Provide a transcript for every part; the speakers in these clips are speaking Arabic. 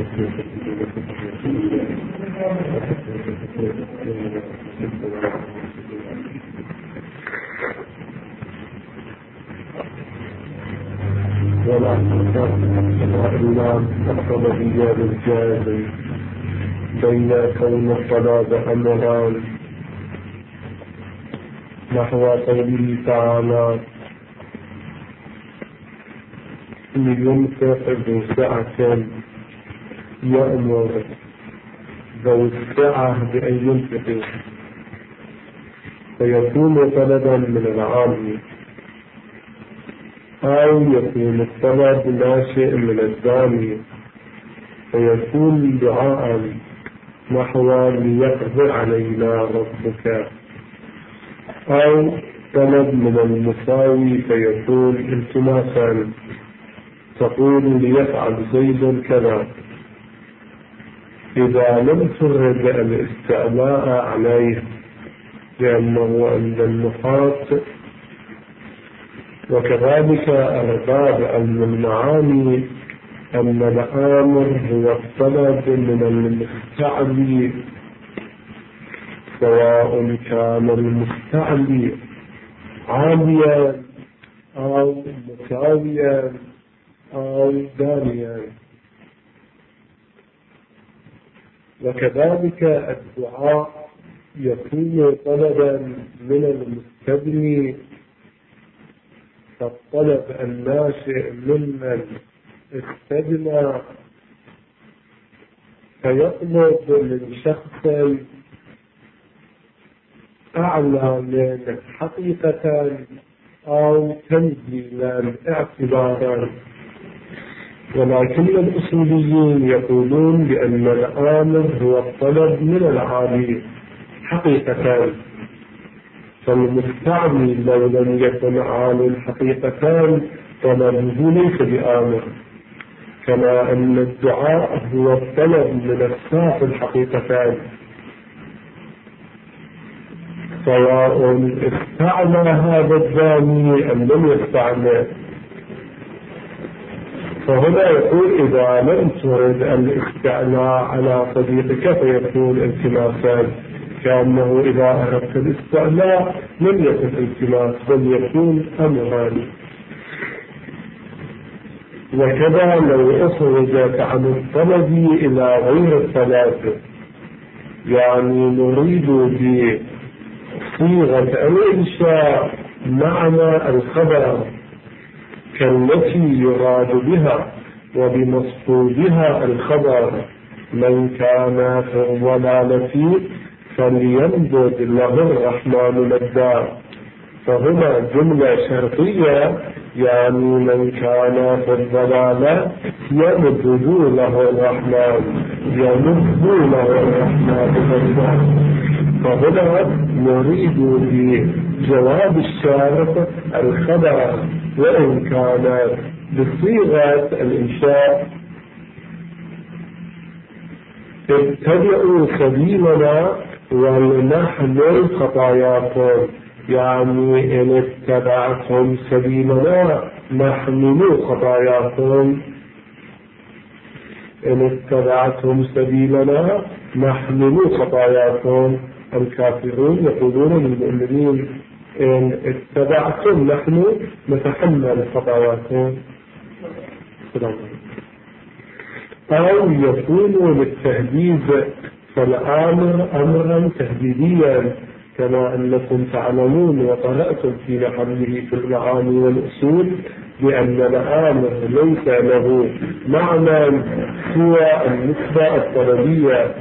ولا تفرق إلا الطلبية بالجازم بين كون الطلب أمران نحو قوله تعالى ينفق ذو سعة يأمر ذو السعة بأن ينفق فيكون طلبا من العام أو يكون الطلب ناشئ من الداني فيكون دعاء نحو ليقدر علينا ربك، أو طلب من المساوي فيكون التماسا تقول ليفعل زيد كذا إذا لم ترد الاستعلاء عليه، لأنه عند النحاة وكذلك أرباب المعاني أن الآمر هو الطلب من المستعلي، سواء كان المستعلي عاليا أو مساويا أو دانيا. وكذلك الدعاء يكون طلبا من المستبني فالطلب الناشئ ممن استبنى فيطلب من شخص أعلى من حقيقة أو تنزيلا اعتبارا. ولكن الأصوليين يقولون بأن الآمر هو الطلب من العالي حقيقة، فالمستعمل لو لم يكن عالي حقيقة طلبه ليس بآمر، كما أن الدعاء هو الطلب من السافل حقيقتان، سواء استعمل هذا الداني أم لم يستعمل. فهنا يقول إذا لم ترد الاستعلاء على صديقك فيكون التماسا، كأنه إذا أردت الاستعلاء لم يكن التماس بل يكون أمران. وكذا لو أخرجت عن الطلب إلى غير الطلب، يعني نريد بصيغة الإنشاء معنى الخبر كالتي يراد بها وبمصفوفها الخبر من كان في الضلالة فليمدد له الرحمن مدا، فهنا جملة شرطية يعني من كان في الضلالة يمدد له الرحمن مدا. فهنا نريد بجواب الشارط الخبر وإن كان بصيغة الإنشاء اتبعوا سبيلنا ولنحمل خطاياكم، يعني إن اتبعتم سبيلنا نحمل خطاياكم، إن اتبعتم سبيلنا نحمل خطاياكم. الكافرون يقولون للمؤمنين إن اتبعتم نحن نتحمل خطاياكم. أو يكون للتهديد، فالآمر أمرا تهديديا كما أنكم تعلمون وقرأتم في محله في المعاني والأصول بأن الآمر ليس له معنى سوى النسبة الطلبية.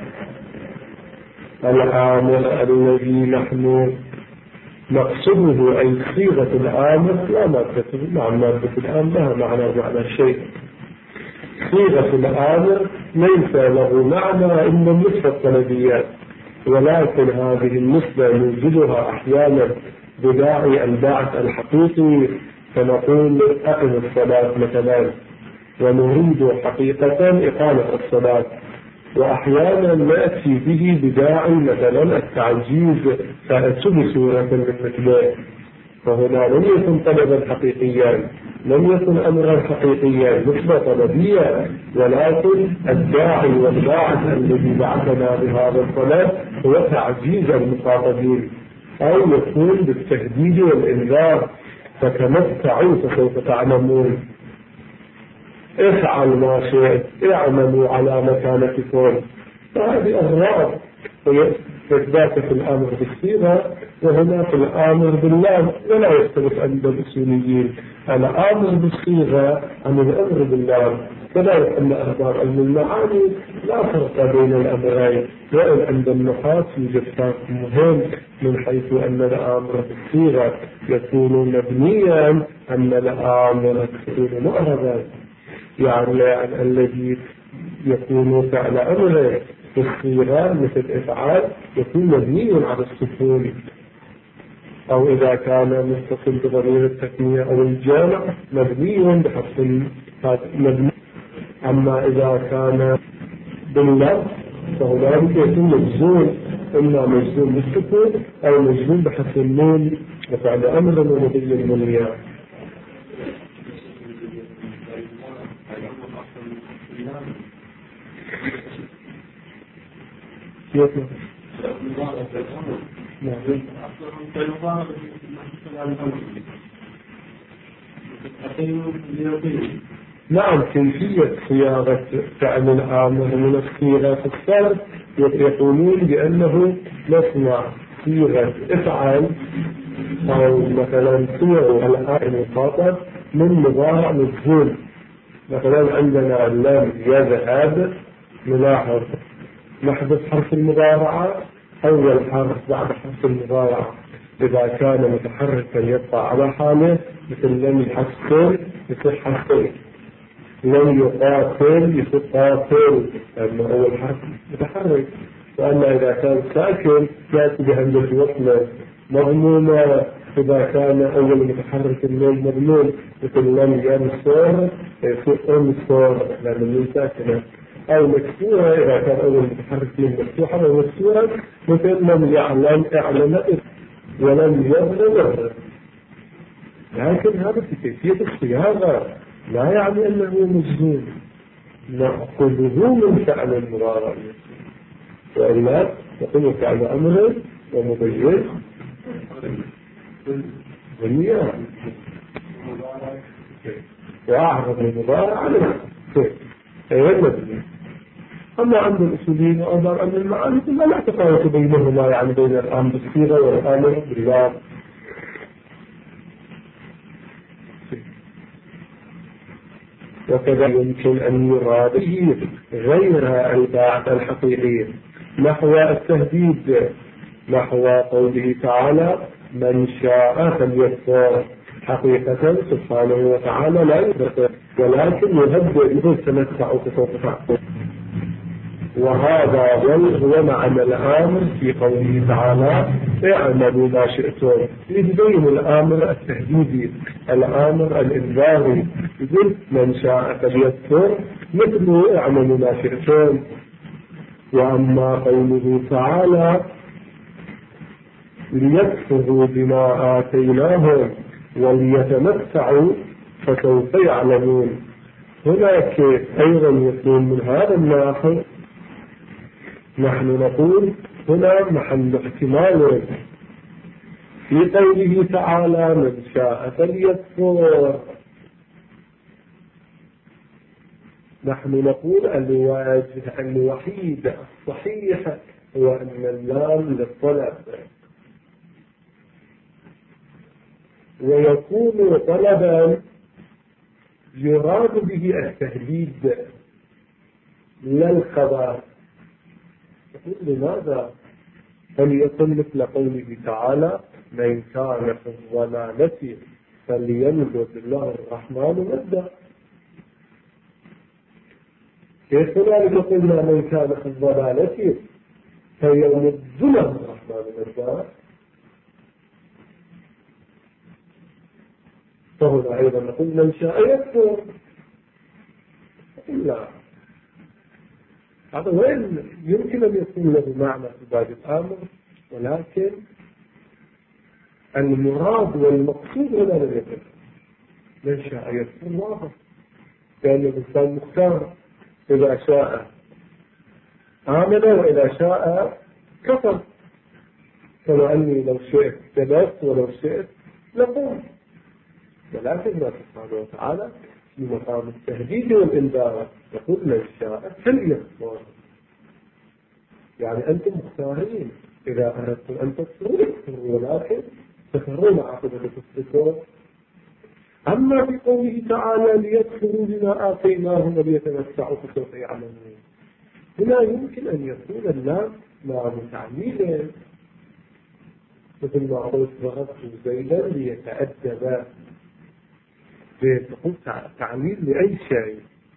الآمر الذي نحن نقصده أي صيغة الآمر لا مادة، نعم مادة الآمر لها معنى شيء، صيغة الآمر ليس له معنى إلا النسبة الطلبية، ولكن هذه النسبة نوجدها أحيانا بداعي البعث الحقيقي، فنقول أقم الصلاة مثلا ونريد حقيقة إقامة الصلاة، وأحيانا نأتي به بداعي مثلا التعجيز فأتوا بسورة من مثله، فهنا لم يكن طلبا حقيقيا، لم يكن أمرا حقيقيا نسبة طلبية، ولكن الداعي والباعث الذي بعثنا بهذا الطلب هو تعجيز المخاطبين، أو يكون بالتهديد والإنذار. فتمتعوا فسوف تعلمون، افعل ما شئت، اعملوا على مكانتكم. فهذه أغراض إثبات في الأمر بالصيغة، وهنا في الأمر بالله. ولا يختلف عند الأصوليين الأمر بالصيغة عن الأمر بالله، كذلك أن أخبار علم المعاني لا فرق بين الأمرين. وإن عند النحاة يوجد فرق مهم من حيث أن الأمر بالصيغة يكون مبنيا، أن الأمر يكون معربا، يعني الذي يكون فعل أمره في الصيغة مثل إفعال يكون مبني على السكون، أو إذا كان متصل بضمير التثنية أو الجمع مبني بحذف مبني. أما إذا كان باللفظ فهنالك يكون مجزوم، إما مجزوم بالسكون أو مجزوم بحذف النون وفعل أمر ومضي المنية. نعم، كيفية صياغة فعل الآمر من الصيغة في الصرف يقولون بأنه نصنع صيغة افعل، أو مثلا صيغ الآن المخاطب من مضارع مجزوم. مثلا عندنا لم يذهب، نلاحظ نحذف حرف المضارعة أول حرف بعد حرف المضارعة، إذا كان متحركا يبقى على حاله، مثل لم يحصل يصير حصل، لم يقاتل يصير قاتل لأنه أول حرف متحرك. وأما إذا كان ساكن يأتي بهمزة وصل مضمومة، إذا كان أول متحرك النون مضموم مثل لم ينصر يصير انصر لأن النون ساكنة، أو مكسورة إذا كان أول متحرك من مفتوحة أو مكسورة مثل لم يعلم اعلم ولم يظلم. لكن هذا في كيفية الصياغة لا يعني أنه مجزوم، نأخذه من فعل المضارع، وإلا يكون فعل أمر ومبين والنية وأعرض المضارع على غير مبين. أما عند الأصوليين وأظهر أن المعاني لا تفاوت بينهما، يعني بين الأمر بالصيغة والأمر بالله. وكذا يمكن أن يراد به غير الباعث الحقيقي، نحو التهديد، نحو قوله تعالى من شاء فليكفر. حقيقة سبحانه وتعالى لا يكفر، ولكن يهدئ إذا تمتعوا فسوف تعقل. وهذا هو معنى الآمر في قوله تعالى اعملوا ما شئتم، يبين الآمر التهديدي، الآمر الإنذاري، يقول من شاء فليكفر مثل اعملوا ما شئتم. وأما قوله تعالى ليكفروا بما آتيناهم وليتمتعوا فسوف يعلمون، هناك أيضا يكون من هذا الناحية. نحن نقول هنا محل احتمال في قوله تعالى من شاء فليكفر، نحن نقول الوحيد الصحيح هو أن اللام للطلب، ويكون طلبا يراد به التهديد لا الخبر. لماذا؟ فليكن مثل قوله تعالى من كان في الضلالة فليمدد الله الرحمن مدا. كيف ذلك قلنا من كان في الضلالة فيمد له الرحمن مدا؟ فهنا أيضا نقول من شاء يكفر. لا، هذا وين يمكن أن يكون له معنى في باب الأمر، ولكن المراد والمقصود هنا لم يكن. من شاء يكون واضح، لأن الإنسان مختار، إذا شاء آمن وإذا شاء كفر. كما أني لو شئت جلست ولو شئت لقوم، ولكن الله سبحانه وتعالى في مقام التهديد والإنذار يقول من شاء فليكفر. يعني أنتم مختارين، إذا أردتم أن تكفروا اكفروا، ولكن تكفرون عقبة كفركم. أما في قوله تعالى ليكفروا بما آتيناهم وليتمتعوا فسوف يعلمون، هنا يمكن أن يكون اللام لام تعليل، مثل ما قلت ضربت زيدا ليتأدب، تقول تعليل لأي شيء،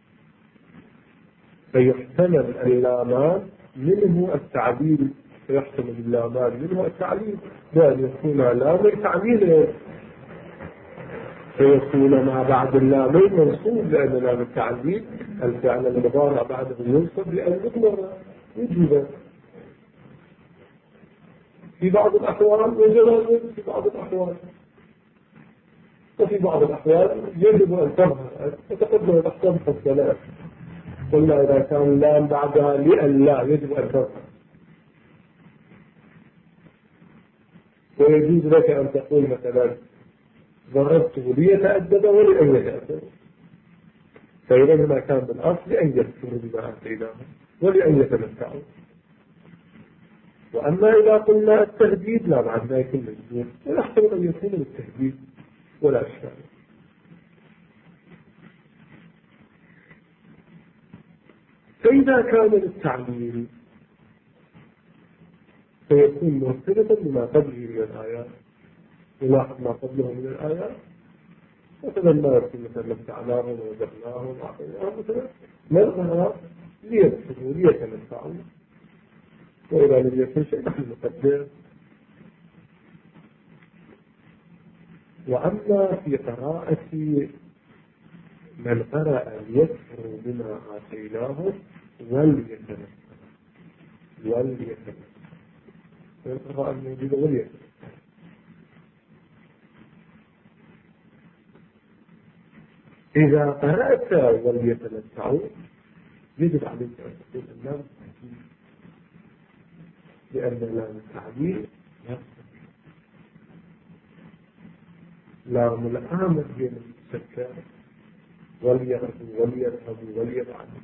فيحتمل اللامان منه التعليل، فيحتمل اللامان منه التعليل، بأن يكون لام تعليل، فيكون ما بعد اللامين منصوب، لأن لام التعليل الفعل المضارع بعده ينصب لأن يضمر وجوبا في بعض الأحوال وجوازا في بعض الأحوال، وفي بعض الأحوال يجب أن تظهر. وتقدم الأحكام الثلاث، قلنا إذا كان اللام بعدها لأن لا يجب أن تظهر، ويجوز لك أن تقول مثلا ضربته ليتأدب ولأن يتأدب، فإذا ما كان بالأصل لأن يذكروا بما آتيناه ولأن يتمتعوا. وأما إذا قلنا التهديد لا، بعد ذلك المجبور، ويحتمل أن يكون للتهديد ولا أشكال. فإذا كان للتعليل فيكون مرتبطا بما قبله من الآيات. نلاحظ ما قبله من الآيات، مثلا ما يكون مثلا متعناهم ووجدناهم وعطيناهم، مثلا نظهر ليدخلوا ليتمتعوا، وإذا لم يكن شيء نحن نقدر. وأما في قراءة من قرأ ليكفروا بما آتيناه وليتمتعوا، القراءة الموجودة وليتمتعوا، إذا قرأت وليتمتعوا يجب عليك أن تقول اللام التعليل، لأن لام التعليل لام الآمر هي المتسكر، وليغفوا وليذهبوا وليفعلوا.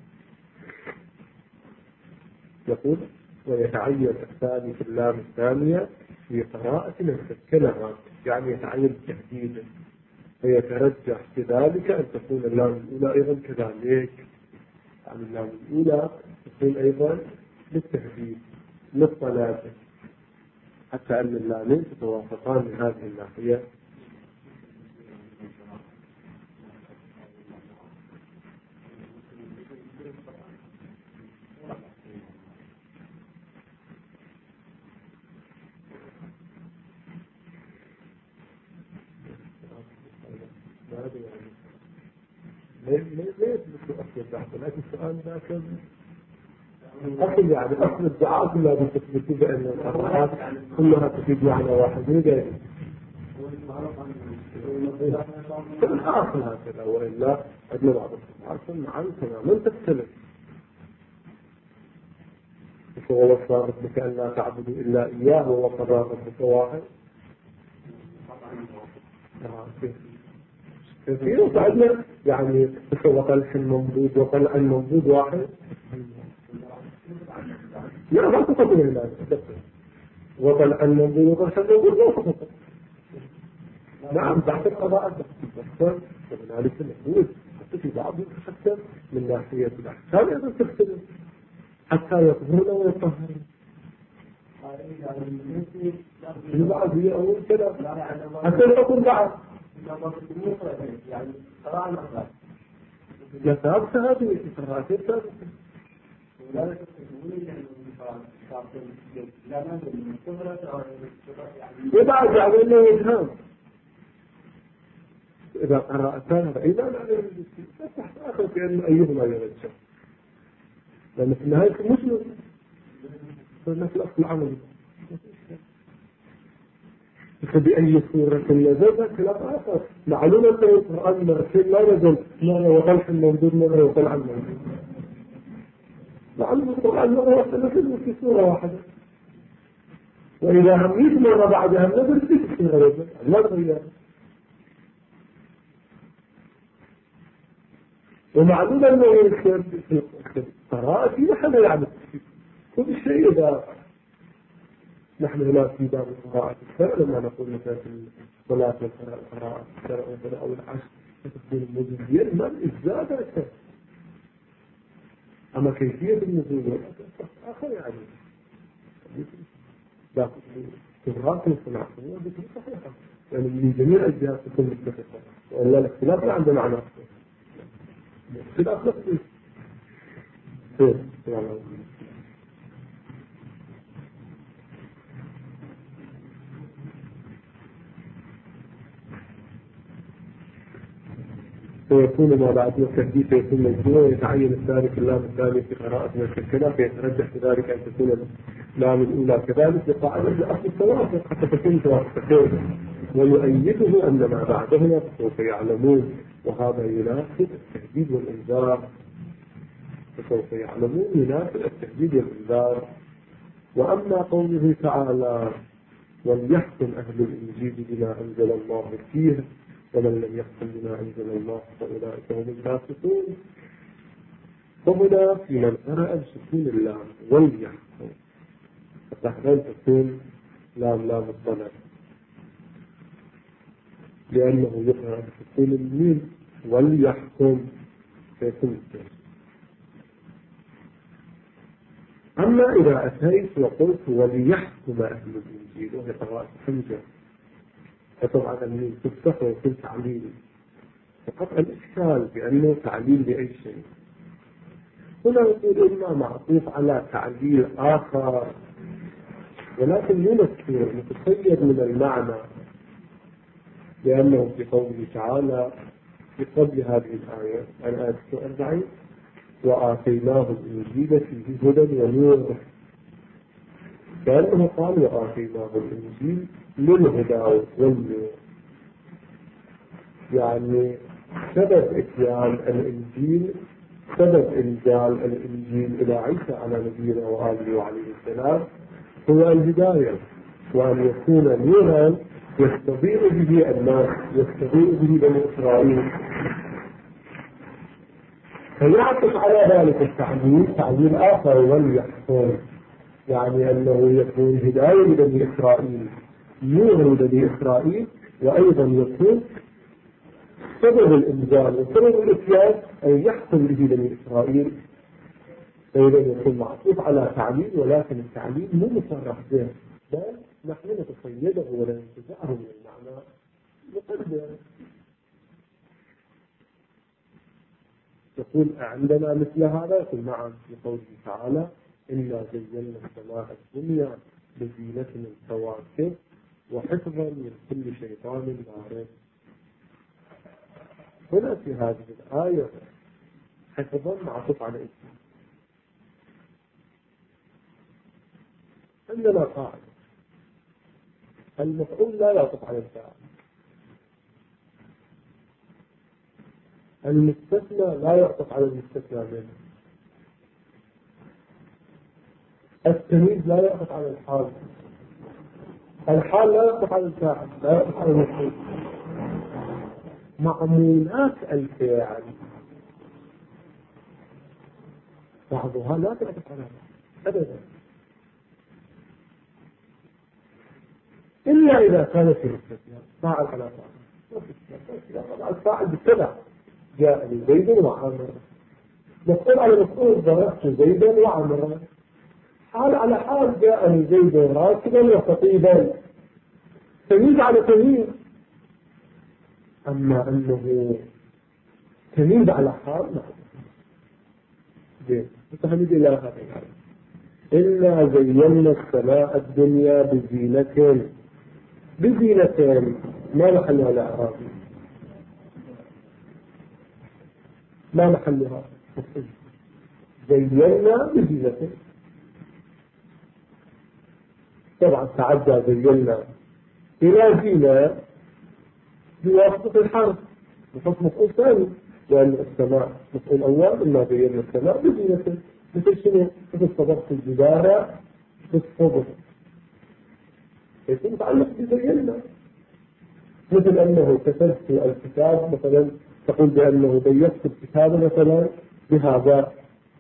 يقول ويتعين الثاني في اللام الثانية في قراءة المسكنة، يعني يتعين تهديدا، فيترجح في ذلك أن تكون اللام الأولى أيضا كذلك، يعني اللام الأولى تكون أيضا للتهديد للطلاب، حتى أن اللامين تتوافقان من هذه الناحية. لا يثبت أصل الدعاء، لكن السؤال ذاك أصل، يعني أصل الدعاء كلها بتثبت بأن القراءات كلها تفيد معنى واحد من غيره. الحاصل هكذا، وإلا عندنا بعض الحاصل معا تماما تختلف. فهو صارت بك أن لا تعبدوا إلا إياه وقضى ربك واحد. كثير وقعدنا يعني وطلح المنبوذ وطلع المنبوذ واحد. لا ما تقدم الله، وطلع المنبوذ وطلح المنبوذ لا تقدم. نعم بعد القضاء تختلف، وهنالك المحدود حتى في بعضهم تختلف من ناحية الأحكام أيضا تختلف حتى يطهرون ويطهرون. في بعض هي أول كلام حتى يطهر بعض. لا ثابتة هذه القراءات ثابتة. وبعد يعني أنه يفهم إذا قرأتها فإذا لا يرجع تحت آخر كأن أيهما يرجع، لأن في النهاية مسلم فالناس الأصل العمل. فبأي صورة نزل كلام آخر. معلومة أن القرآن مرتين لا نزل مرة وطلع الموجود مرة وطلع الموجود. معلومة القرآن مرة واحدة نزل في سورة واحدة، وإذا هم 100 مرة بعدها نزل في سورة نزل لا تغير. ومعلومة أنه يكتب في القراءة في محل يعني كل شيء. إذا نحن هنا في باب القراءة الشرع لما نقول مثلا في الصلاة والقراءة الشرع أو العشر تكون المزيد ما الإجزاء أما كيفية النزول آخر يعني لكن تبغاك الصناعة بتكون صحيحة يعني من جميع الجهات تكون متفقة، وإلا الاختلاف لا عنده معنى اختلاف نفسي. فيكون ما بعد التحديث يكون مجموع ويتعين الثالث اللام الثاني في قراءة المشكلة، فيترجح بذلك أن تكون اللام الأولى كذلك لقاعدة لأصل التوافق حتى تكون توافقين، ويؤيده أن ما بعدهما سوف يعلمون، وهذا يناسب التهديد والإنذار. فسوف يعلمون يناسب التهديد والإنذار. وأما قوله تعالى وليحكم أهل الإنجيل بما أنزل الله فيه ومن لم يحكم بما أنزل الله فأولئك هم الفاسقون، فهنا في من قرأ بسكون اللام وليحكم فتحتاج تكون لام الطلب، لأنه يقرأ بسكون الميم وليحكم فيكون التهديد. أما إذا أتيت وقلت وليحكم أهل الإنجيل وهي قراءة حمزة، فطبعا الميم تفتح ويكون تعليل، فقط الإشكال بأنه تعليل لأي شيء. هنا نقول إما معطوف على تعليل آخر ولكن مو مذكور متقيد من المعنى، لأنه في قوله تعالى في قبل هذه الآية الآية 40 وآتيناه الإنجيل فيه هدى ونور، كأنه قال وآتيناه الإنجيل للهدى والنور، يعني سبب إتيان الإنجيل سبب إنزال الإنجيل إلى عيسى على نبينا وآله وعليه السلام هو الهداية، وأن يكون نورا يستضيء به الناس يستضيء به بني إسرائيل. فيعطف على ذلك التعليل تعليل آخر وليحكم، يعني أنه يكون هداية لبني إسرائيل نور لبني إسرائيل، وأيضا يكون سبب الإنزال وسبب الإتيان أن يحكم به بني إسرائيل. فإذا يكون معطوف على تعليل، ولكن التعليل مو مصرح به، بل نحن نتخيله ولا ننتزعه من المعنى نقدر. يقول عندنا مثل هذا، يقول نعم في قوله تعالى إنا زينا السماء الدنيا بزينة الكواكب وحفظا من كل شيطان مارد. هنا في هذه الآية حفظا معطوف على اسم. عندنا قاعدة المفعول لا يعطف على الفاعل، المستثنى لا يعطف على المستثنى منه، التمييز لا يعطف على الحال، الحال لا يعطف على الفاعل، لا يعطف على المفعول. معمولات الفاعل بعضها لا تعطف على أبدا، إلا إذا كانت الاستثناء فاعل على فاعل، الفاعل بالتبع جاء زيد وعمر، مفعول على مفعول ضربت زيدا وعمرا، حال على حال جاءني زيد راكبا وخطيبا، تمييز على تمييز. أما أنه تمييز على حال زين فهمت إلى هذا الحال. إنا زينا السماء الدنيا بزينة ما محلها الأعراب، ما محلها زينا بزينة. طبعا تعدى زينا إلى زينة بواسطة الحرف بحكم مفعول ثاني، لأن السماء مفعول أول إما زينا السماء بزينة، مثل شنو؟ مثل صبغت الجدار بالصبغ، يكون متعلق بزينا. مثل أنه كتبت الكتاب مثلا، تقول بأنه ضيقت الكتاب مثلا بهذا،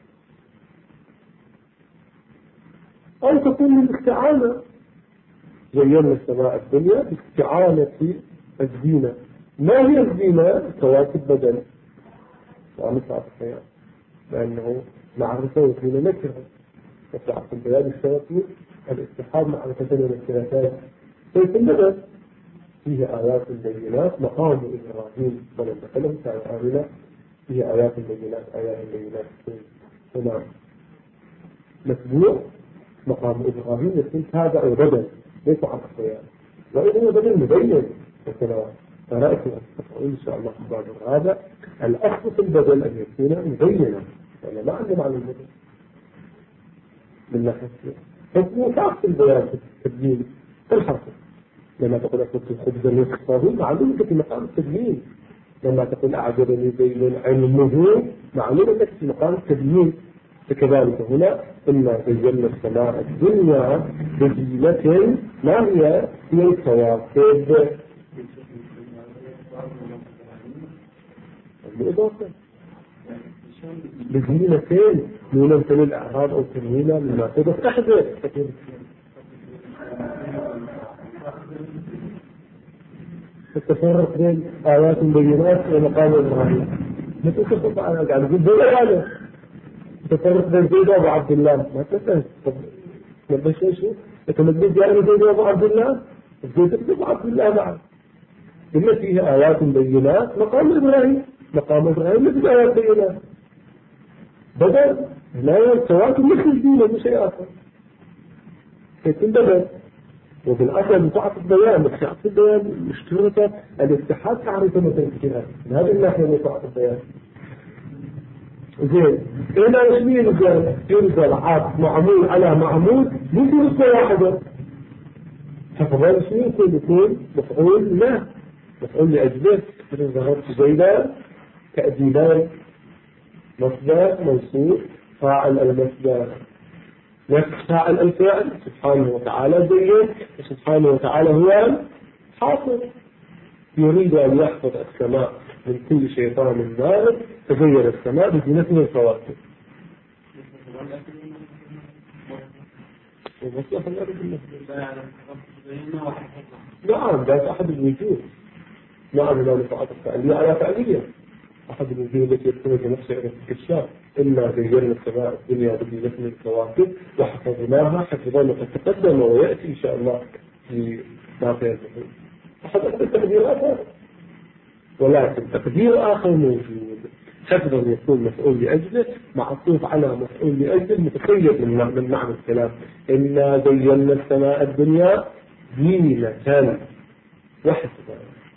أو تكون من الاستعانة، زينا السماء الدنيا باستعانة الزينة. ما هي الزينة؟ كواكب بدن ومسعى الحياة، لأنه معرفة وزينة نكرة، وسعة البيان الشرطي الاتحاد معرفة ونكرتان. كيف البدن فيه آيات بينات، مقام إبراهيم ولم تكلم كان آمنة، فيه آيات بينات، آيات بينات هنا متبوع. مقام إبراهيم يكون تابع وبدل ليس عن الخيال، وإذا هو بدل مبين مثلا. فرأيت إن شاء الله بعد هذا الأصل في البدل أن يكون مبينا، لأن ما عنده معنى البدل من ناحية حكمه كعكس البيان في التبيين في الحرف. لما تقول أكلت الخبز نصفه معلومة في مقام التبيين، لما تقول أعجبني زيد علمه معلومة في مقام التبيين. فكذلك هنا إنا زينا السماء الدنيا بزينة ما هي الكواكب بالإضافة بزينتين نونا من الأعراب أو تنوينا مما تدف أحدث. التفرق بين آيات بينات ومقام إبراهيم مثل تفرق على قاعد يقول هذا التفرق بين زيد وأبو عبد الله ما تفهم. طب ما شو تمدد يعني زيد وأبو عبد الله، زيد وأبو عبد الله معه إن فيه آيات بينات. مقام إبراهيم مثل آيات بينات بدل لا الكواكب مثل الدين مش شيء آخر، يكون بدل. وبالأصل بتاعة البيان بتاعة البيان مشتركة الاتحاد تعرفه مثل الاتحاد من هذه الناحية بتاعة البيان. زين هنا يشمين ينزل عاد معمول على معمول ممكن نسبة واحدة، فقبل يشمين يكون مفعول لا مفعول لأجله. مثل ظهرت زيدا تأديبان مصدر منصوب فاعل المصدر فاعل الفعل سبحانه وتعالى زين، وسبحانه وتعالى هو حاصل يريد أن يحفظ السماء من كل شيطان مارد فزين السماء بزينة من الكواكب. نعم ذات أحد الوجوه. نعم لا نفعات الفعلية على فعلية أحد الوجوه التي يكون بنفسه إلى الكشاف. إنا زينا السماء الدنيا بزينة من الكواكب وحفظناها حفظا وقد تقدم ويأتي إن شاء الله في باقي الفصول. أحد التقدير آخر، ولكن تقدير آخر موجود. حفظا يكون مفعول لأجله معطوف على مفعول لأجله متخيل من معنى الكلام. إنا زينا السماء الدنيا زينة وحفظا،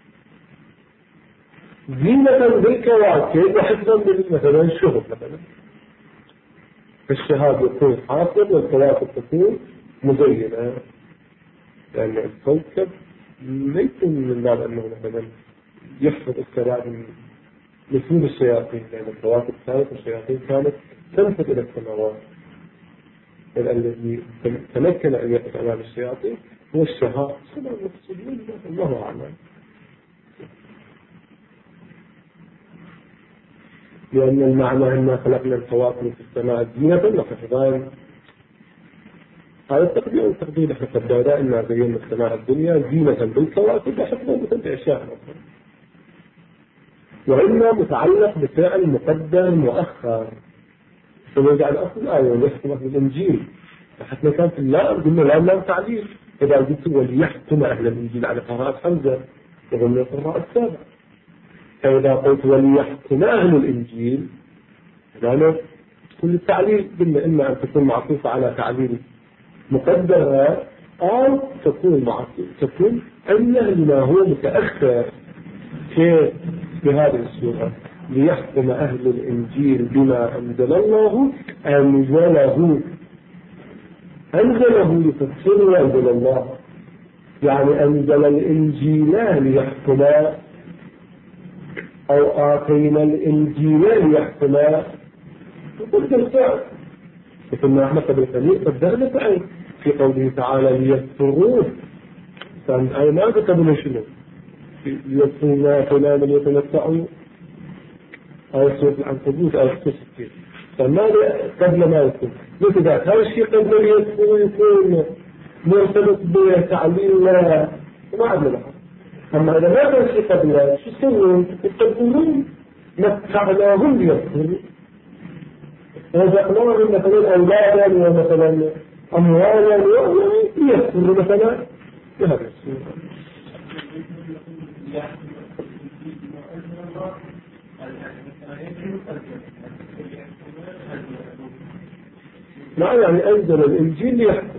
زينة بالكواكب وحفظا مثلا الشهب مثلا. الشهاب يكون حاصل والكواكب تكون مزينة، لأن الكوكب ليس من باب أنه مثلا يحفظ السماء من نفوذ الشياطين، لأن الكواكب كانت والشياطين كانت تنفذ إلى السماوات. الذي تمكن أن يقف أمام الشياطين هو الشهاب. سمع المقصودين الله أعلم، لأن المعنى أننا خلقنا الكواكب في السماء زينة وحفظان. هذا التقدير والتقدير نحن قدرنا أننا زينا السماء الدنيا زينة بالكواكب وحفظا بأشياء أخرى. وإما متعلق بفعل مقدم مؤخر، فنرجع لأصل الآية وليحكم أهل الإنجيل. فحتى كان في اللام قلنا لام تعليل. إذا قلت وليحكم أهل الإنجيل على قراءة حمزة وهم القراءة السابع، فإذا قلت وليحكم أهل الإنجيل هنا كل التعليل قلنا إما أن تكون معطوفة على تعليل مقدرة أو تكون أنه لما هو متأخر في هذه السورة. ليحكم أهل الإنجيل بما أنزل الله أنزله لتفسير وأنزل الله يعني أنزل الإنجيل ليحكما أو آتينا الإنجيل ليحكما وقلت الفعل مثل ما احنا قبل قليل قدرنا فعل في قوله تعالى ليذكروه كان أي ما قبل شنو ليذكروا فلان يتمتعوا أو سورة العنكبوت أو 66 فماذا قبل ما يكون مثل ذلك هذا الشيء قبل يكون مرتبط بتعليم ما عندنا. أما إذا ما كان شيء قبل شو يسوون؟ يقدمون متعناهم ليذكروا ورزقناهم مثلا أولادا ومثلا أموالا ليذكروا مثلا بهذا الصورة. لا يعني أنزل الإنجيل ليحكم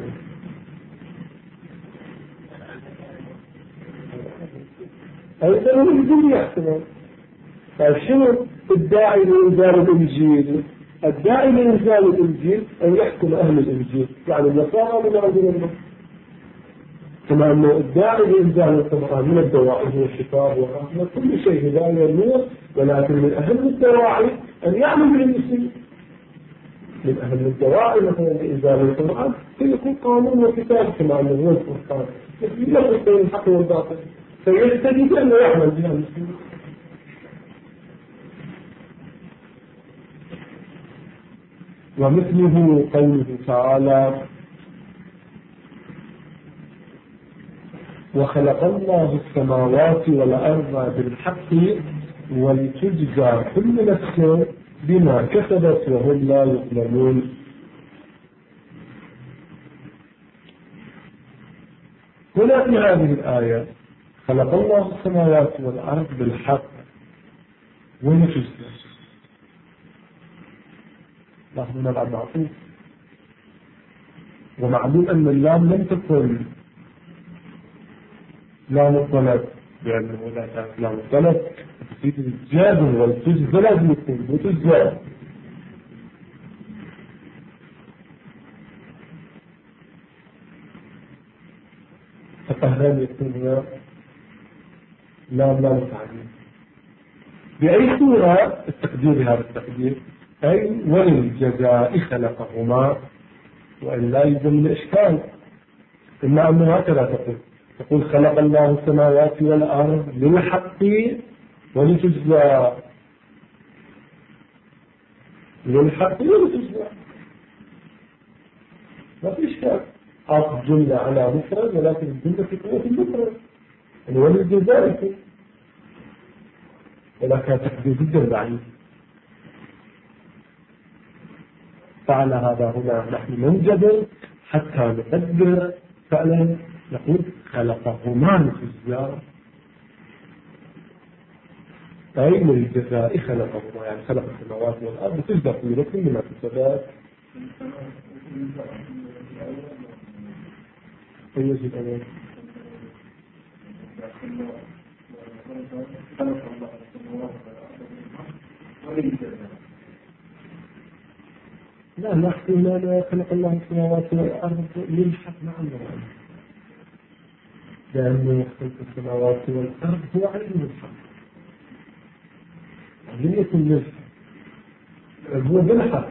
أنزل الإنجيل ليحكم. فشنو الداعي لإنزال الإنجيل؟ الداعي لإنزال الإنجيل أن يحكم أهل الإنجيل يعني النصارى من أرض الله كما أنه الداعي لإنزال القرآن من الدواعي هو الشفاء والرحمة كل شيء هداية النور ولكن من أهم الدواعي أن يعمل بالمسلمين من أهم الدواعي مثلا لإنزال القرآن فيكون قانون وكتاب كما أنه هو القرآن يفرق بين الحق والباطل فيجتهد أنه يعمل بها المسلمين. ومثله قوله تعالى وخلق الله السماوات والأرض بالحق ولتجزى كل نفس بما كسبت وهم لا يظلمون. هنا في هذه الآية خلق الله السماوات والأرض بالحق ولتجزى لاحظون العطوف ومعلوم أن اللام لم تكن لام الطلب لأنه لا كانت لام الطلب تفيد الجاد والتجزى لازم يكون وتجزى فقهران يكون هنا لام تعليم بأي صورة التقدير هذا التقدير أي وللجزاء خلقهما وإن لا يلزم الإشكال إما أنه هكذا تقول خلق الله السماوات والأرض للحق ولتجزى للحق ولتجزى ما في إشكال عطف جملة على مفرد ولكن الجملة في قوة المفرد يعني وللجزاء ولكن تقدير جدا بعيد. فعلى هذا هنا نحن ننجبر حتى نقدر فعلا نقول خلقهما لتجزى أي للجزاء خلقهما يعني خلق السماوات والأرض تجزى في كل ما كسبت. فيجب أن لا نحن لا خلق الله السماوات والأرض للحق مع الله لأنه خلق السماوات والأرض هو علم الحق علمية للحق هو بالحق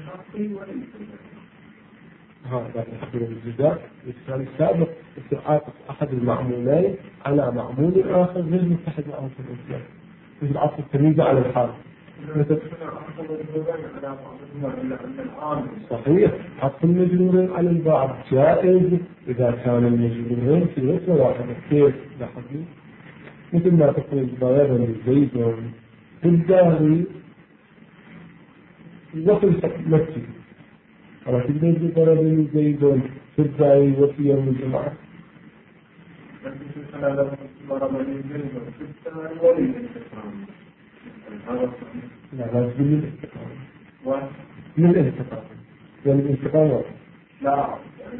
هذا الحق والجزاء الإنسان السابق عاطف أحد المعمولين على معمول آخر غير متحد معه في الإسلام مثل عطف التمييز على الحال صحيح عطف المجرورين على البعض جائز إذا كان المجرورين في وجه واحد كيف لاحظوا مثل ما تقول ضربا زيد في الدار وفي المسجد ولكن زيد ضربا زيد في الدار وفي يوم الجمعة لا لازم من الانتقام من الانتقام يعني الانتقام لا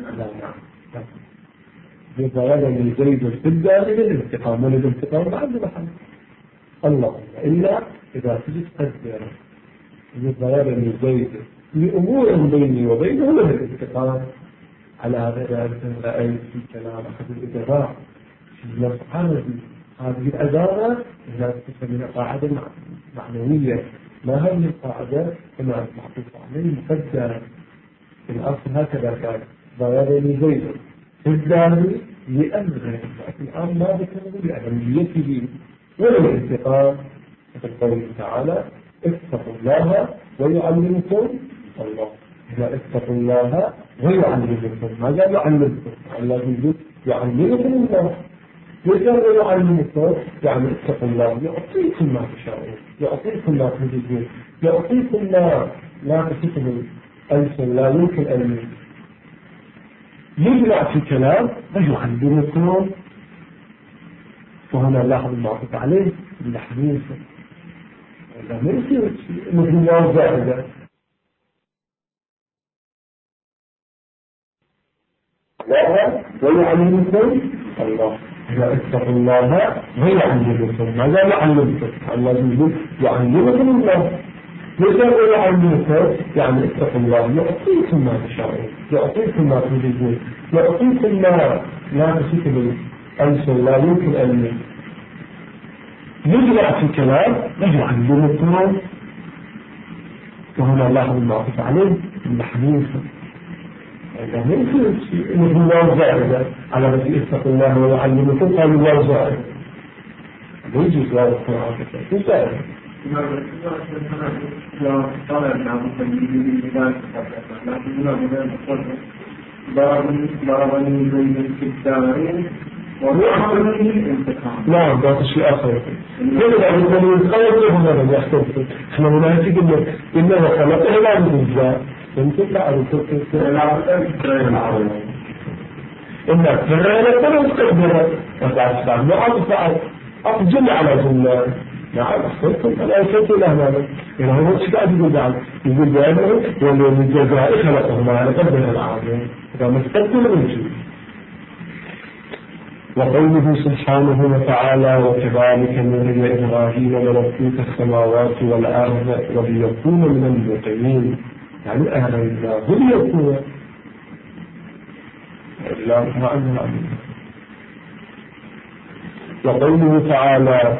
بضرب من زيد في الدار من الانتقام من الانتقام بعد محل الله إلا إذا تجد قدر بضرب من زيد لأمور بيني وبينه من الانتقام على هذا رأيت في كلام أحد الأدباء في نص عربي هذه العبارة لا تسمى قاعدة معنوية. ما هذه القاعدة؟ كما معطوف عليه مقدر في الأصل هكذا كان ضربني زيد في الدار لأمره، لكن الآن ما ذكره لأهميته ولا الانتقام. مثل قوله تعالى اتقوا الله ويعلمكم الله. إذا اتقوا الله ويعلمكم، ماذا يعلمكم؟ الله يقول يعلمكم الله. وإذا يعلمكم يعني اتقوا الله يعطيكم ما تشاءون، يعطيكم ما تريدون، يعطيكم ما لا تحسبون أنتم لا يمكن أن يجمع في كلام ويعلمكم. فهنا لاحظ المعطوف عليه الحديث لا ما يصير مثل ما زائدة. ويعلمكم الله. إذا اتقوا الله ويعلمكم، ماذا يعلمكم؟ الله يقول يعلمكم الله. وإذا يعلمكم يعني اتقوا الله يعطيكم ما تشاءون، يعطيكم ما تريدون، يعطيكم ما لا تحسبون أنتم لا يمكن أن يجمع في كلام ويعلمكم. وهنا لاحظ المعطوف عليه الحديث يعني يمكن مثل الله زائدة على بس اتقوا الله ويعلمكم قال الله زائدة لا يجوز هذا القرآن كذا زائدة. ضربني زيد في الدارين نعم ده شيء آخر. هذا الذي يتخيل هذا اللي يحتفل. إحنا مناسب إنه خلقه لا يجزاء. يمكن تعرف كيف إن الكرة لا تقدر وتعرف ما أصبحت أفضل على جملة. نعم أخذتم أنا أخذت له هذا. إنه هو شيء قاعد يقول بعد يقول بأنه واليوم الجزاء خلقه ما يقدر العالم. إذا ما تقدر من شيء. وقوله سبحانه وتعالى وكذلك نري إبراهيم ملكوت السماوات والأرض وليكون من الموقنين. يعني أهلنا هم يكون الله عنه. وقوله تعالى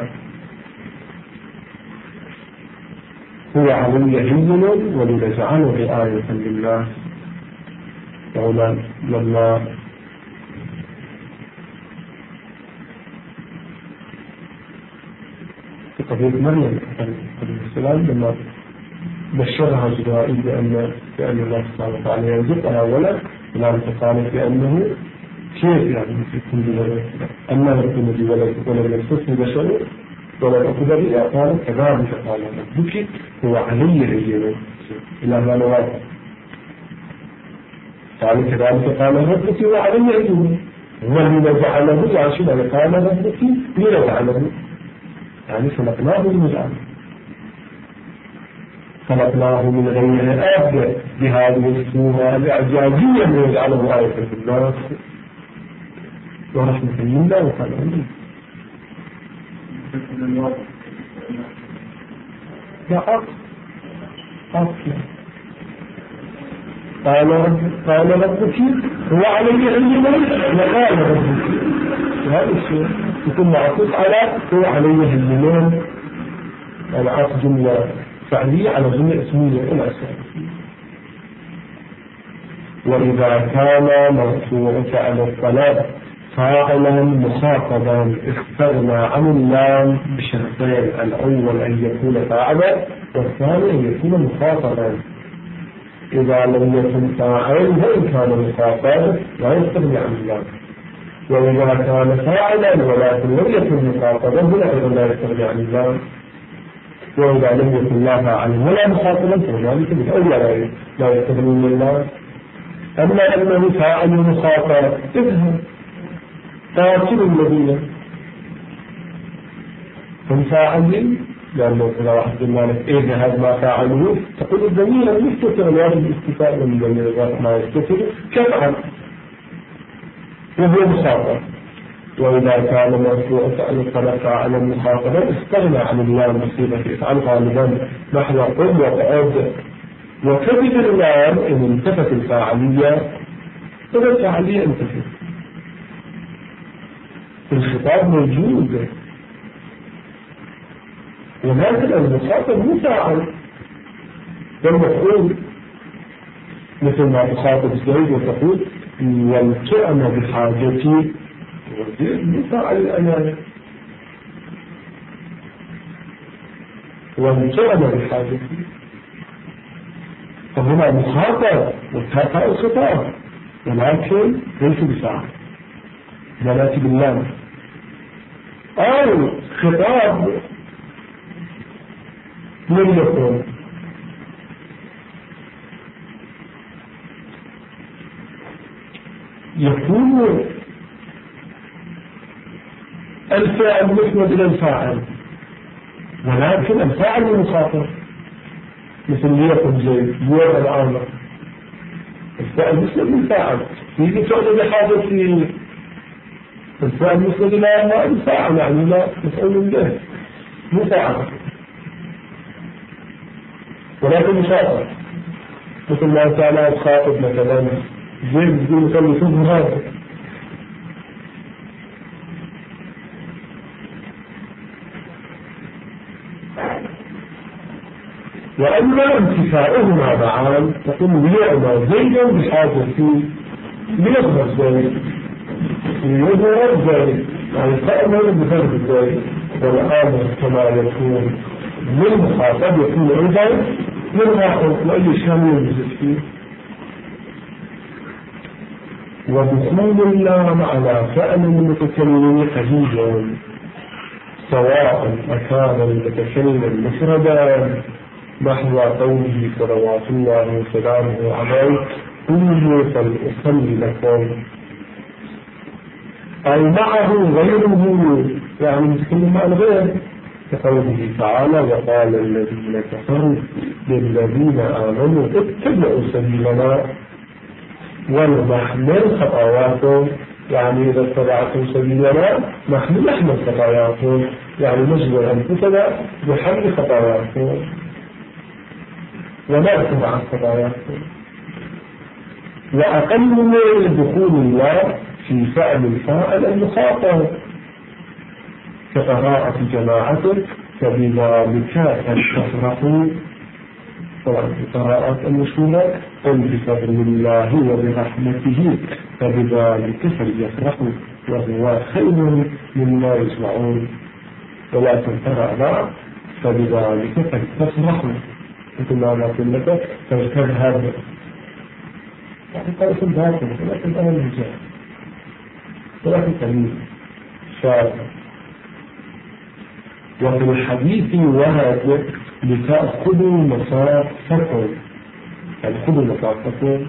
هو علي هين ولنجعله آية لله. لما في قضية مريم عليه السلام لما بشرها جبرائيل بأن الله سبحانه وتعالى يرزقها ولد، ولذلك قالت بأنه كيف يعني يكون بولد؟ أما يكون بولد ولم يمسسه بشر ولم أكن بها؟ قال كذلك قال ربك هو علي هين إلى ما نواظر. قال كذلك قال ربك هو علي هين والذي جعله عشان قال ربك من جعله يعني خلقناه من الأرض، خلقناه من غير أب بهذه الصورة الإعجازية من يجعله آية في الناس ورحمة منا وخلقنا. لا أصلا قال ربك هو علي علم وقال ربك هذا الشيء يكون معطوف على هو علي علم على عطف جملة فعلية على جملة اسمية إلى أساسية. وإذا كان مرفوع فعل الطلب فاعلا مخاطبا استغنى عن اللام بشرطين: الأول أن يكون فاعلا، والثاني أن يكون مخاطبا. إذا لم يكن فاعل وإن كان مخاطبا لا يستغني عن اللام، وإذا كان فاعلا ولكن لم يكن مخاطبا هنا أيضا لا يستغني عن اللام. وإذا لم يكن لا فاعل ولا مخاطبا فذلك بالأول لا يستغني من اللام. أما أنه فاعل مخاطب اذهب قاتل الذين هم فاعلين، لأنه إذا واحد قلنا لك اذهب ما فاعلوه تقول الضمير المستتر الواجب الاستفاء من الضمير ما يستتر كفعل وهو مخاطب. وإذا كان مرفوع فعل فاعل مخاطبا استغنى عن اللام بصيغة افعل غالبا نحو قم وقعد. وكذب اللام إن انتفت الفاعلية فليس علي أن تفهم. الخطاب موجود، ولكن المخاطب مساعد والمفعول، مثل ما تخاطب زيد وتقول والتئم بحاجتي، مساعد الأمانة والتئم بحاجتي، فهنا مخاطب وتحقق الخطاب ولكن ليس بساعد ولكن بالله، أو خطاب من يكون يكون الفاعل مسند إلى الفاعل، ولكن الفاعل المخاطب، مثل ليكن زيد يوم الآمر، الفاعل مسند للفاعل، يجي تؤدي بحاجة في الفاعل مسند إلى الفاعل، يعني لا مفعول به مساعد ولكن مخاطب، مثل ما تعالى تخاطب مثلا زيد يقول خلي شوف هذا، وأما انتفاؤهما معا تقول ليعمى زيدا بحاجة ليظهر زيد ليظهر زيد، يعني تأمل بفرد زيد، والآمر كما يكون للمخاطب يكون أيضا للمخاطب وأي شامل يجب فيه. ودخول اللام على فعل المتكلم قليل، سواء أكان المتكلم مفردا نحو قوله صلوات الله وسلامه عليه قولوا فلأصلي لكم، أو معه غيره يعني متكلم مع الغير، كقوله تعالى وقال الذين كفروا للذين آمنوا اتبعوا سبيلنا ونحمل خطاياكم، يعني إذا اتبعتم سبيلنا نحمل خطاياكم، يعني نجبر أنفسنا بحمل خطاياكم ونأتي عن خطاياكم. وأقل من دخول الله في فعل الفاعل المخاطب كقراءة جماعته فبذلك فلتفرحوا، طبعا القراءات المشهورة قل بفضل الله وبرحمته فبذلك فليفرحوا وهو خير مما يسمعون، ولكن قرأنا فبذلك فلتفرحوا مثل ما نقول لك فلتذهب، يعني قال في الباطل ولكن أنا الهجاء ولكن قليل شاذ. وفي الحديث وهذا لتأخذوا مصافكم، تأخذوا مصافكم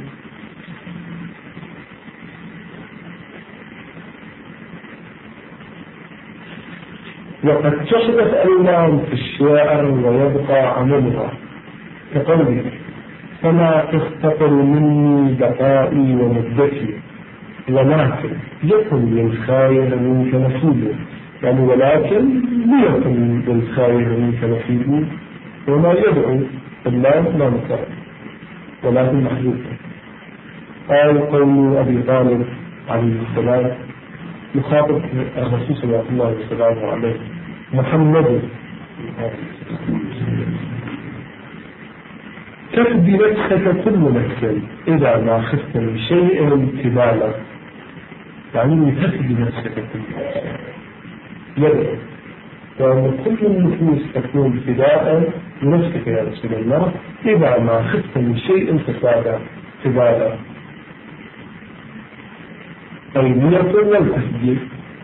وقد تحدث اللام في الشعر ويبقى عملها، كقوله فلا تختطر مني بقائي ومدتي ولكن يكن للخير منك نصيب، يعني ولكن ليكن للخير منك نصيب، وما يدعو اللام لا مكان ولكن محذوف. قال قول أبي طالب عليه السلام يخاطب الرسول صلى الله عليه وسلم محمد تفدي نفسك كل نفس إذا ما خفت من شيء امتبالا، يعني تفدي نفسك كل نفس يدعو، وأن كل النفوس تكون فداء لنفسك يا رسول الله إذا ما خفت من شيء فداء أي نية والتفدي،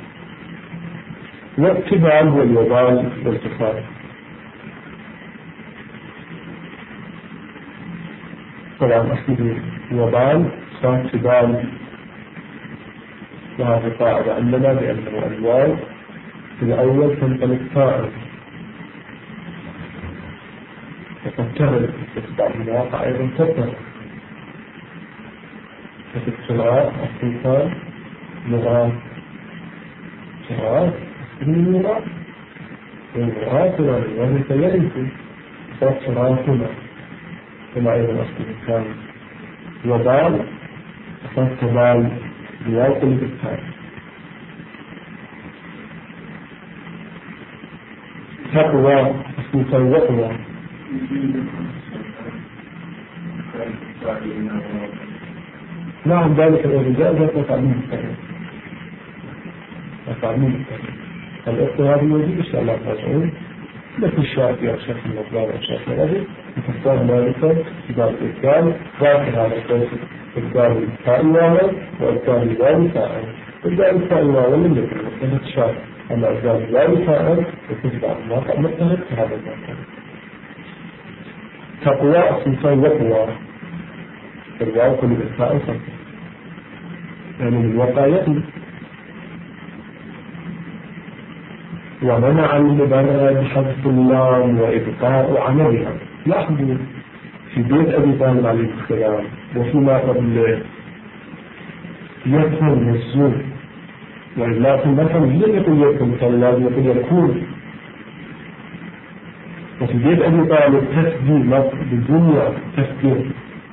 والاتبال والوبال والكفاية. طبعا أصله وبال صار اتبال، وهذا قاعدة عندنا بأنه الواو في الأول تنطلق فاعل، وقد تغلب في بعض المواقع أيضا تظهر، ففي القراءة السلطان لغات قراءات من اللغات واللغات وهي يرث صوت قراءتنا كما أيضا أصل كان وبال فالتبال يواصل بالتالي. تقوى اسم تقوى نعم ذلك الرجال ذات تعليم التقوى تعليم التقوى الاضطهاد الوجود إن شاء الله تراجعون لكن الشافعي أو شيخ النظام أو شيخ الرجل تختار مالكا كتاب الإسلام ذاكر هذا الشيخ إبدال الفائوة وإبدال ذلك فائل إبدال الفائوة لم يكن مجتهد شافعي أما إبدال ذلك فائل وتتبع الواقع مجتهد هذا الواقع. تقوى سلطان وقوى الواقع كل الإسلام صدق يعني الواقع يقل ومنع المبرد حذف اللام وإبقاء عملها. لاحظوا في بيت أبي طالب عليه السلام وفيما قبل يكون الزور وإلا في المثل لم يقل يكون كالله يقول يكون. وفي بيت أبي طالب تسجيل بالدنيا تسجيل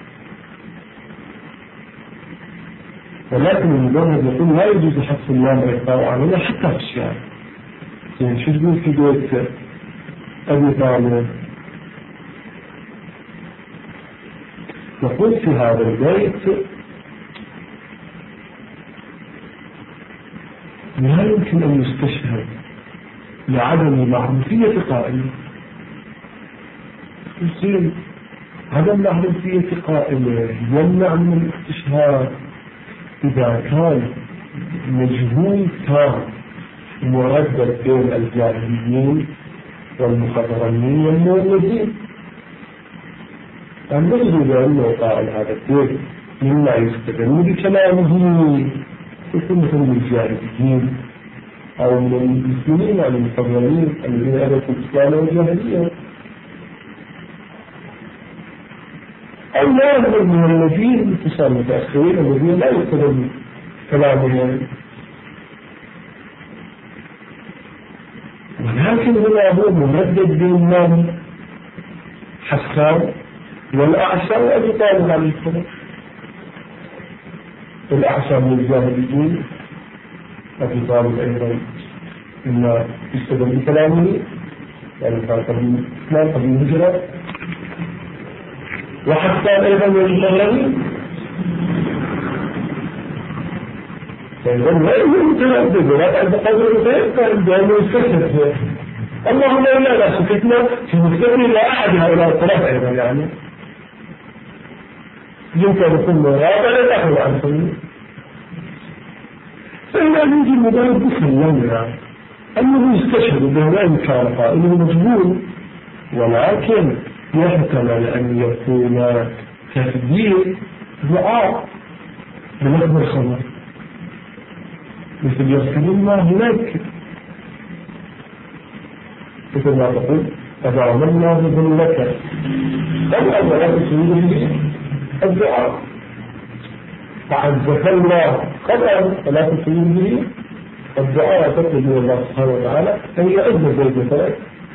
ولكن المبرد يقول لا يجوز حذف اللام وإبقاء عملها حتى في الشعر. يعني شو تقول في بيت أبي طالب؟ يقول في هذا البيت لا يمكن أن يستشهد لعدم معروفية قائله. يصير عدم معروفية قائله يمنع من الاستشهاد إذا كان مجهول تام مردد بين الجاهليين والمخضرمين والمولدين. أن نجد بأنه قائل هذا البيت مما يستدل بكلامه يكون مثل من الجاهليين أو من المسلمين أو المخضرمين الذين أدركوا الإسلام والجاهلية أو لا من المولدين الاتصال المتأخرين الذين لا يستدل كلامهم. ولكن هنا هو ممدد بين حسان والأعشى وأبي طالب عليه السلام. الأعشى من الجاهليين أبي طالب أيضا إما يستدل بكلامه يعني كان قبل الإسلام قبل الهجرة وحسان أيضا من المغربين فإذن لا يمتردد ولا عند قدر فإن دائما يستشهد اللهم إلا لا سكتنا في مستقبل لا أحد هؤلاء الثلاثة أيضا يعني يمكن أن يكون مرابع لا تأخذ عنه فإن يجي المدرب بسلمنا أنه يستشهد بهذا إمكان قائله مجهول ولكن يحتمل أن يكون تسجيل دعاء بلفظ الخبر مثل يرسل الله لك مثل ما تقول أدعم الله ذلك طبعا ولا تسجيل الدعاء فعزك الله طبعا ولا تسجيل به الدعاء تطلب من الله سبحانه وتعالى فهي أجل زي مثلا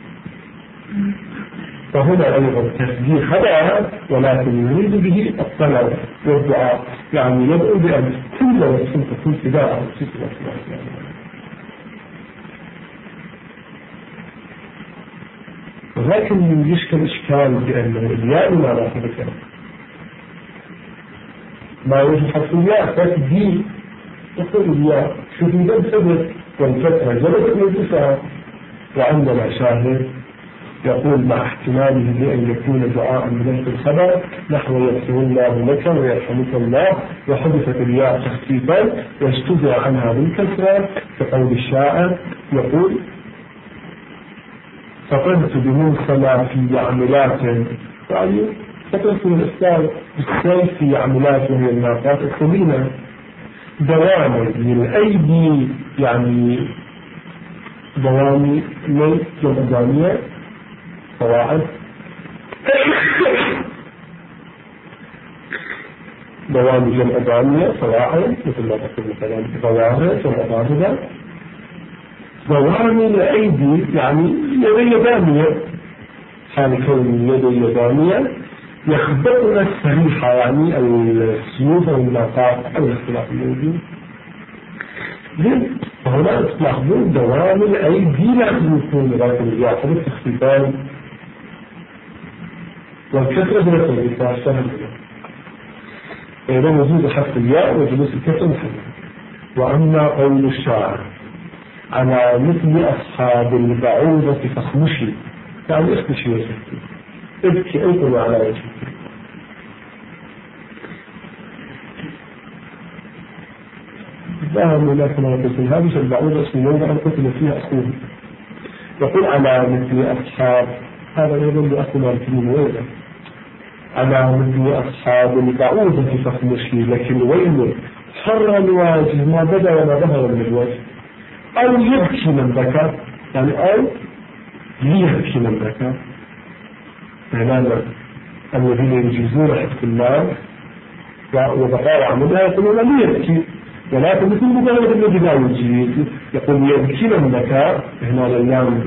فهنا أيضا تسجيل خدعها ولكن يريد به الطلب والدعاء يعني يدعو بأن كل وسيلة تكون فداء وسيلة ولكن يشكل إشكال بأنه الياء ما لا تذكر ما يجب حرف الياء تسجيل يقول الياء شوف يجب سبب والفترة جبت الانتفاع وعندنا شاهد يقول مع احتماله بأن يكون دعاء من الخبر نحو يغفر الله لك ويرحمك الله وحدثت الياء تخفيفا واستدعى عنها بالكسرة كقول الشاعر يقول فقمت بمنصلة في عملات يعني فقمت من الإسلام بالسيف في عملات وهي الناقات الثمينة دوام للأيدي يعني دوام من جمعانية صواعد دوام جمع دامية صواعد مثل ما تقول مثلا ظواهر جمع ظاهرة دوام الأيدي يعني يدي دامية حال كون يدي دامية يخبرنا الصريحة يعني السيوف والملاقات أو الاختلاف الموجود. فهنا تلاحظون دوام الأيدي لازم يكون لكن يعتبر التخفيفان والكسرة بلا تغيير سهل. إذا وجود حرف الياء وجلوس الكسر محمد. وأما قول الشاعر على مثل أصحاب البعوضة فاخمشي يعني اخمشي وسكتي ابكي أيضا على وجهك. فهم لكن يقول هذه البعوضة اسم موضع قتل فيها أخوه. يقول على مثل أصحاب هذا يظل أخو مالكين ويلا على مثل أصحاب البعوضة فاخمشي لكن ويله حر الواجه ما بدا وما ظهر من الوجه أو يبكي من بكى يعني أو ليبكي من بكى يعني الذين يجيزون حفظ المال وبقاء عملها يقولون ليبكي ولكن مثل مجرد الذي لا يجيز يقول يبكي من بكى هنا اللام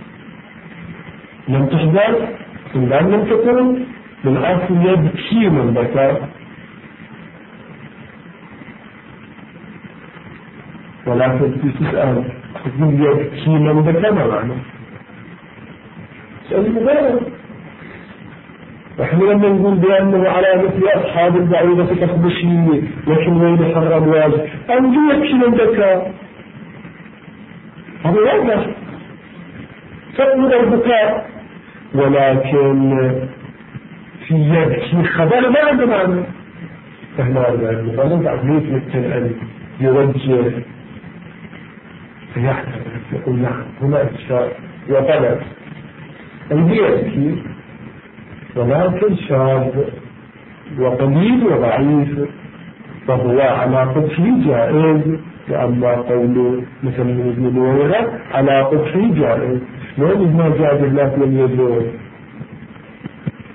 لم تحضر اللام لم تكن بالأصل يبكي من بكى ولكن في تسأل تقول يبكي من بكى ما معنى سؤال مبارك. نحن لما نقول بأنه على مثل أصحاب البعوضة تخبشي لكن وين حر الواجه أو يبكي من بكى هذا واضح فقد البكاء ولكن في يبكي خبر ما عنده معنى. فهنا المبالغ بعد يتمكن أن يوجه فيحتمل يقول نعم هنا إشاء وطلب أن يبكي ولكن شاذ وقليل وضعيف فهو على قبحه جائز. وأما قوله مثل ابن نويرة على قبحه جائز شلون ما جاز الله في اليدون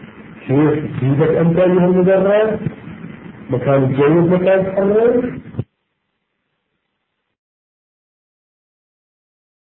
كيف جيبك أنت أيها المدرس مكان الجيد مكان تحرر